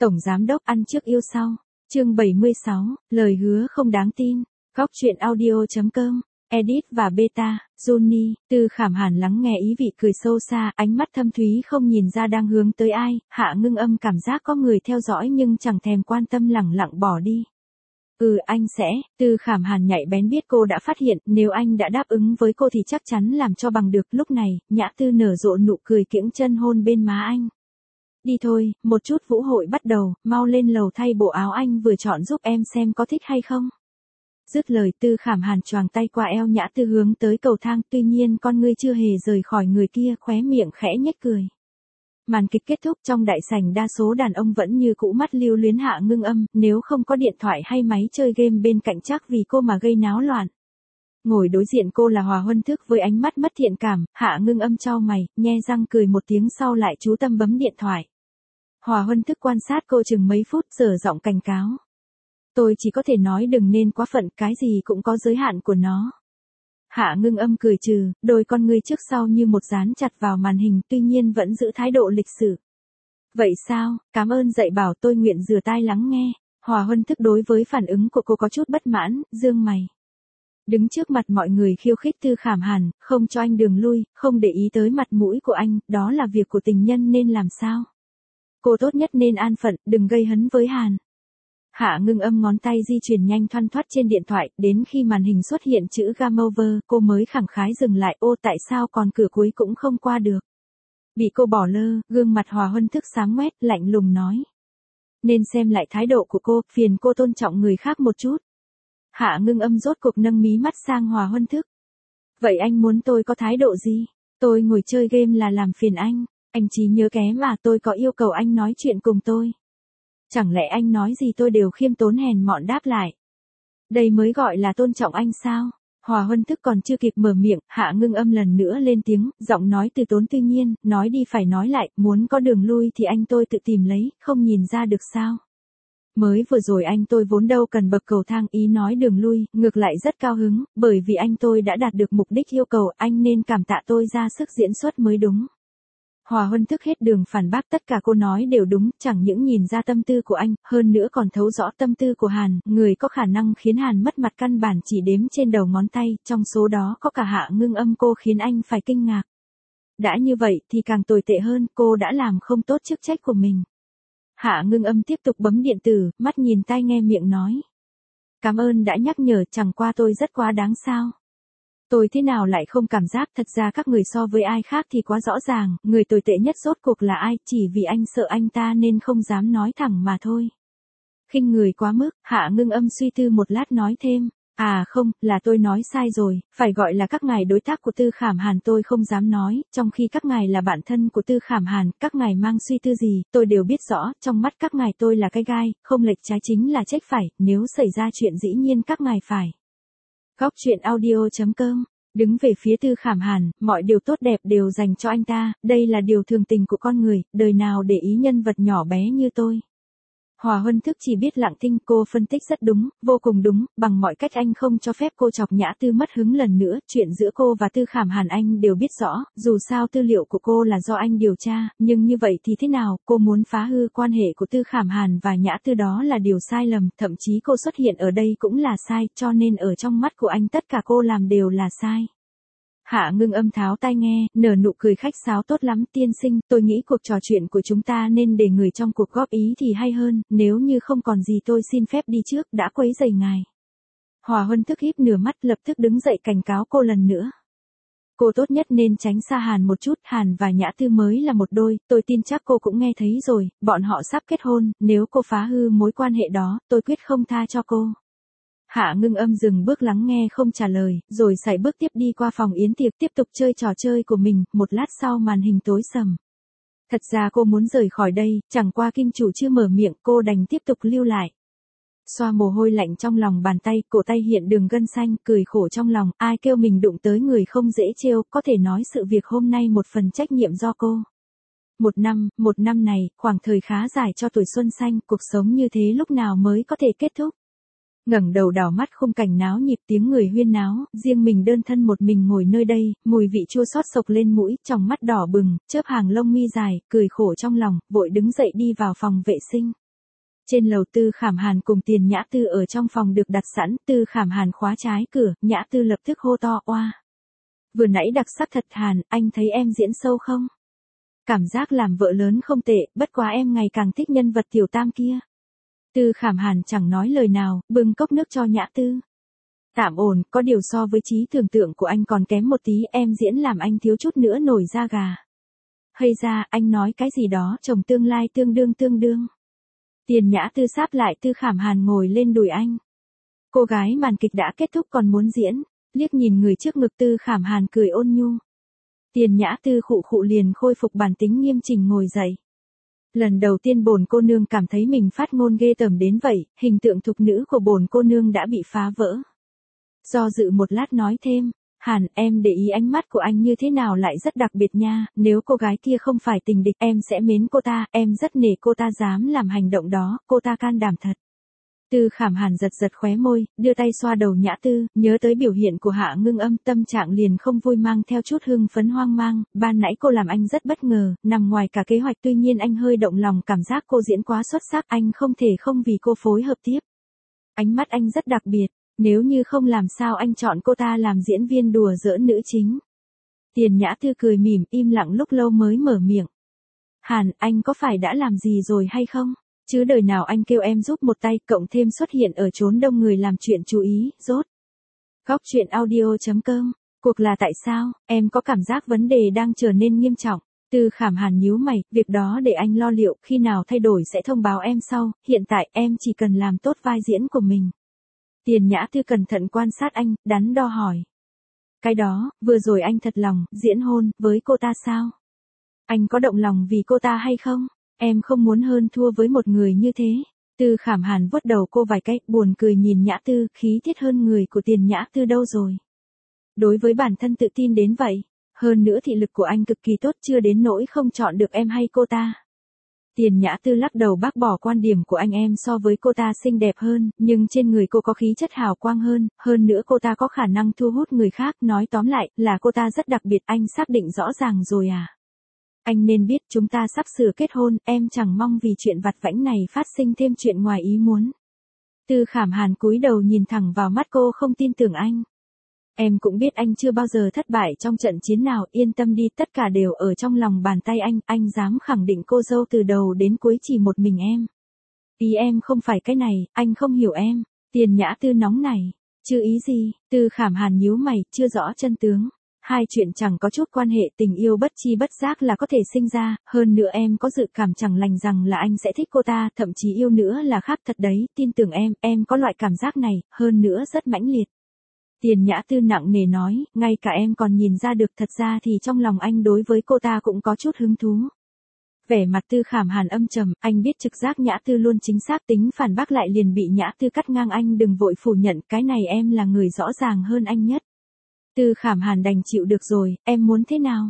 Tổng giám đốc ăn trước yêu sau. Chương 76, lời hứa không đáng tin. Góc truyện audio.com. Edit và Beta, Juni, Tư Khảm Hàn lắng nghe ý vị cười sâu xa, ánh mắt thâm thúy không nhìn ra đang hướng tới ai, Hạ Ngưng Âm cảm giác có người theo dõi nhưng chẳng thèm quan tâm, lẳng lặng bỏ đi. Anh sẽ, Tư Khảm Hàn nhạy bén biết cô đã phát hiện, nếu anh đã đáp ứng với cô thì chắc chắn làm cho bằng được. Lúc này, Nhã Tư nở rộ nụ cười kiễng chân hôn bên má anh. Đi thôi, một chút vũ hội bắt đầu, mau lên lầu thay bộ áo anh vừa chọn giúp em xem có thích hay không. Dứt lời, Tư Khảm Hàn choàng tay qua eo Nhã Tư hướng tới cầu thang, tuy nhiên con ngươi chưa hề rời khỏi người kia, khóe miệng khẽ nhếch cười. Màn kịch kết thúc, trong đại sảnh đa số đàn ông vẫn như cũ mắt lưu luyến Hạ Ngưng Âm, nếu không có điện thoại hay máy chơi game bên cạnh chắc vì cô mà gây náo loạn. Ngồi đối diện cô là Hòa Huân Thức với ánh mắt mất thiện cảm, Hạ Ngưng Âm chau mày, nhe răng cười một tiếng sau lại chú tâm bấm điện thoại. Hòa Huân Thức quan sát cô chừng mấy phút, dở giọng cảnh cáo. Tôi chỉ có thể nói đừng nên quá phận, cái gì cũng có giới hạn của nó. Hạ Ngưng Âm cười trừ, đôi con ngươi trước sau như một dán chặt vào màn hình, tuy nhiên vẫn giữ thái độ lịch sự. Vậy sao, cảm ơn dạy bảo, tôi nguyện rửa tai lắng nghe. Hòa Huân Thức đối với phản ứng của cô có chút bất mãn, dương mày. Đứng trước mặt mọi người khiêu khích Tư Khảm Hàn, không cho anh đường lui, không để ý tới mặt mũi của anh, đó là việc của tình nhân nên làm sao? Cô tốt nhất nên an phận, đừng gây hấn với Hàn. Hạ Ngưng Âm ngón tay di chuyển nhanh thoăn thoắt trên điện thoại, đến khi màn hình xuất hiện chữ game over, cô mới khẳng khái dừng lại, tại sao còn cửa cuối cũng không qua được. Bị cô bỏ lơ, gương mặt Hòa Huân Thức sáng quét, lạnh lùng nói. Nên xem lại thái độ của cô, phiền cô tôn trọng người khác một chút. Hạ Ngưng Âm rốt cuộc nâng mí mắt sang Hòa Huân Thức. Vậy anh muốn tôi có thái độ gì? Tôi ngồi chơi game là làm phiền anh trí nhớ kém mà, tôi có yêu cầu anh nói chuyện cùng tôi. Chẳng lẽ anh nói gì tôi đều khiêm tốn hèn mọn đáp lại? Đây mới gọi là tôn trọng anh sao? Hòa Huân Thức còn chưa kịp mở miệng, Hạ Ngưng Âm lần nữa lên tiếng, giọng nói từ tốn, tuy nhiên, nói đi phải nói lại, muốn có đường lui thì anh tôi tự tìm lấy, không nhìn ra được sao? Mới vừa rồi anh tôi vốn đâu cần bậc cầu thang, ý nói đường lui, ngược lại rất cao hứng, bởi vì anh tôi đã đạt được mục đích yêu cầu, anh nên cảm tạ tôi ra sức diễn xuất mới đúng. Hòa Huân Thức hết đường phản bác, tất cả cô nói đều đúng, chẳng những nhìn ra tâm tư của anh, hơn nữa còn thấu rõ tâm tư của Hàn, người có khả năng khiến Hàn mất mặt căn bản chỉ đếm trên đầu ngón tay, trong số đó có cả Hạ Ngưng Âm, cô khiến anh phải kinh ngạc. Đã như vậy thì càng tồi tệ hơn, cô đã làm không tốt chức trách của mình. Hạ Ngưng Âm tiếp tục bấm điện tử, mắt nhìn tai nghe miệng nói. Cảm ơn đã nhắc nhở, chẳng qua tôi rất quá đáng sao? Tôi thế nào lại không cảm giác, thật ra các người so với ai khác thì quá rõ ràng, người tồi tệ nhất rốt cuộc là ai, chỉ vì anh sợ anh ta nên không dám nói thẳng mà thôi. Khinh người quá mức, Hạ Ngưng Âm suy tư một lát nói thêm. Không, là tôi nói sai rồi, phải gọi là các ngài đối tác của Tư Khảm Hàn, tôi không dám nói, trong khi các ngài là bạn thân của Tư Khảm Hàn, các ngài mang suy tư gì, tôi đều biết rõ, trong mắt các ngài tôi là cái gai, không lệch trái chính là trách phải, nếu xảy ra chuyện dĩ nhiên các ngài phải. Góc truyện audio.com. Đứng về phía Tư Khảm Hàn, mọi điều tốt đẹp đều dành cho anh ta, đây là điều thường tình của con người, đời nào để ý nhân vật nhỏ bé như tôi. Hòa Huân Thức chỉ biết lặng thinh, cô phân tích rất đúng, vô cùng đúng, bằng mọi cách anh không cho phép cô chọc Nhã Tư mất hứng lần nữa, chuyện giữa cô và Tư Khảm Hàn anh đều biết rõ, dù sao tư liệu của cô là do anh điều tra, nhưng như vậy thì thế nào, cô muốn phá hư quan hệ của Tư Khảm Hàn và Nhã Tư đó là điều sai lầm, thậm chí cô xuất hiện ở đây cũng là sai, cho nên ở trong mắt của anh tất cả cô làm đều là sai. Hạ Ngưng Âm tháo tai nghe, nở nụ cười khách sáo, tốt lắm tiên sinh, tôi nghĩ cuộc trò chuyện của chúng ta nên để người trong cuộc góp ý thì hay hơn, nếu như không còn gì tôi xin phép đi trước, đã quấy rầy ngài. Hòa Huân Thức híp nửa mắt, lập tức đứng dậy cảnh cáo cô lần nữa. Cô tốt nhất nên tránh xa Hàn một chút, Hàn và Nhã Tư mới là một đôi, tôi tin chắc cô cũng nghe thấy rồi, bọn họ sắp kết hôn, nếu cô phá hư mối quan hệ đó, tôi quyết không tha cho cô. Hạ Ngưng Âm dừng bước lắng nghe không trả lời, rồi sải bước tiếp đi qua phòng yến tiệc tiếp tục chơi trò chơi của mình, một lát sau màn hình tối sầm. Thật ra cô muốn rời khỏi đây, chẳng qua kim chủ chưa mở miệng, cô đành tiếp tục lưu lại. Xoa mồ hôi lạnh trong lòng bàn tay, cổ tay hiện đường gân xanh, cười khổ trong lòng, ai kêu mình đụng tới người không dễ trêu, có thể nói sự việc hôm nay một phần trách nhiệm do cô. Một năm này, khoảng thời khá dài cho tuổi xuân xanh, cuộc sống như thế lúc nào mới có thể kết thúc. Ngẩng đầu đảo mắt khung cảnh náo nhịp, tiếng người huyên náo, riêng mình đơn thân một mình ngồi nơi đây, mùi vị chua xót sộc lên mũi, tròng mắt đỏ bừng, chớp hàng lông mi dài, cười khổ trong lòng, vội đứng dậy đi vào phòng vệ sinh. Trên lầu Tư Khảm Hàn cùng Tiền Nhã Tư ở trong phòng được đặt sẵn, Tư Khảm Hàn khóa trái cửa, Nhã Tư lập tức hô to oa. Vừa nãy đặc sắc thật Hàn, anh thấy em diễn sâu không? Cảm giác làm vợ lớn không tệ, bất quá em ngày càng thích nhân vật tiểu tam kia. Tư Khảm Hàn chẳng nói lời nào, bưng cốc nước cho Nhã Tư. Tạm ổn, có điều so với trí tưởng tượng của anh còn kém một tí, em diễn làm anh thiếu chút nữa nổi da gà. Hay ra, anh nói cái gì đó, chồng tương lai tương đương. Tiền Nhã Tư sáp lại Tư Khảm Hàn ngồi lên đùi anh. Cô gái màn kịch đã kết thúc còn muốn diễn, liếc nhìn người trước ngực Tư Khảm Hàn cười ôn nhu. Tiền Nhã Tư khụ khụ liền khôi phục bản tính nghiêm chỉnh ngồi dậy. Lần đầu tiên bổn cô nương cảm thấy mình phát ngôn ghê tởm đến vậy, hình tượng thục nữ của bổn cô nương đã bị phá vỡ. Do dự một lát nói thêm, Hàn, em để ý ánh mắt của anh như thế nào lại rất đặc biệt nha, nếu cô gái kia không phải tình địch em sẽ mến cô ta, em rất nể cô ta dám làm hành động đó, cô ta can đảm thật. Tư Khảm Hàn giật khóe môi, đưa tay xoa đầu Nhã Tư, nhớ tới biểu hiện của Hạ Ngưng Âm, tâm trạng liền không vui mang theo chút hưng phấn hoang mang, ban nãy cô làm anh rất bất ngờ, nằm ngoài cả kế hoạch tuy nhiên anh hơi động lòng cảm giác cô diễn quá xuất sắc, anh không thể không vì cô phối hợp tiếp. Ánh mắt anh rất đặc biệt, nếu như không làm sao anh chọn cô ta làm diễn viên đùa giỡn nữ chính. Tiền Nhã Tư cười mỉm, im lặng lúc lâu mới mở miệng. Hàn, anh có phải đã làm gì rồi hay không? Chứ đời nào anh kêu em giúp một tay, cộng thêm xuất hiện ở chốn đông người làm chuyện chú ý, rốt. Góc truyện audio.com, cuộc là tại sao, em có cảm giác vấn đề đang trở nên nghiêm trọng. Tư Khảm Hàn nhíu mày, việc đó để anh lo liệu, khi nào thay đổi sẽ thông báo em sau, hiện tại em chỉ cần làm tốt vai diễn của mình. Tiền Nhã Tư cẩn thận quan sát anh, đắn đo hỏi. Cái đó, vừa rồi anh thật lòng, diễn hôn, với cô ta sao? Anh có động lòng vì cô ta hay không? Em không muốn hơn thua với một người như thế. Tư Khảm Hàn vuốt đầu cô vài cái, buồn cười nhìn Nhã Tư, khí tiết hơn người của Tiền Nhã Tư đâu rồi. Đối với bản thân tự tin đến vậy, hơn nữa thị lực của anh cực kỳ tốt chưa đến nỗi không chọn được em hay cô ta. Tiền Nhã Tư lắc đầu bác bỏ quan điểm của anh em so với cô ta xinh đẹp hơn, nhưng trên người cô có khí chất hào quang hơn nữa cô ta có khả năng thu hút người khác, nói tóm lại, là cô ta rất đặc biệt, anh xác định rõ ràng rồi à. Anh nên biết chúng ta sắp sửa kết hôn, em chẳng mong vì chuyện vặt vãnh này phát sinh thêm chuyện ngoài ý muốn. Tư Khảm Hàn cúi đầu nhìn thẳng vào mắt cô không tin tưởng anh. Em cũng biết anh chưa bao giờ thất bại trong trận chiến nào, yên tâm đi, tất cả đều ở trong lòng bàn tay anh dám khẳng định cô dâu từ đầu đến cuối chỉ một mình em. Ý em không phải cái này, anh không hiểu em. Tiền Nhã Tư nóng này, chứ ý gì, Tư Khảm Hàn nhíu mày, chưa rõ chân tướng. Hai chuyện chẳng có chút quan hệ, tình yêu bất chi bất giác là có thể sinh ra, hơn nữa em có dự cảm chẳng lành rằng là anh sẽ thích cô ta, thậm chí yêu nữa là khác thật đấy, tin tưởng em có loại cảm giác này, hơn nữa rất mãnh liệt. Tiền Nhã Tư nặng nề nói, ngay cả em còn nhìn ra được, thật ra thì trong lòng anh đối với cô ta cũng có chút hứng thú. Vẻ mặt Tư Khảm Hàn âm trầm, anh biết trực giác Nhã Tư luôn chính xác, tính phản bác lại liền bị Nhã Tư cắt ngang, anh đừng vội phủ nhận, cái này em là người rõ ràng hơn anh nhất. Tư Khảm Hàn đành chịu được rồi, em muốn thế nào?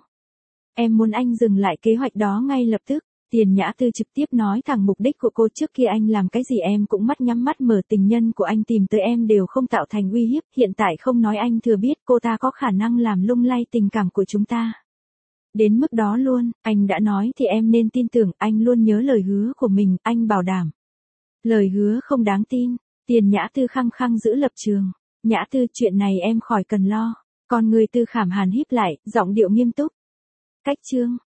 Em muốn anh dừng lại kế hoạch đó ngay lập tức. Tiền Nhã Tư trực tiếp nói thẳng mục đích của cô, trước kia anh làm cái gì em cũng mắt nhắm mắt mở, tình nhân của anh tìm tới em đều không tạo thành uy hiếp, hiện tại không nói anh thừa biết cô ta có khả năng làm lung lay tình cảm của chúng ta. Đến mức đó luôn, anh đã nói thì em nên tin tưởng, anh luôn nhớ lời hứa của mình, anh bảo đảm. Lời hứa không đáng tin, Tiền Nhã Tư khăng khăng giữ lập trường. Nhã Tư, chuyện này em khỏi cần lo. Còn người Tư Khảm Hàn híp lại, giọng điệu nghiêm túc. Cách chương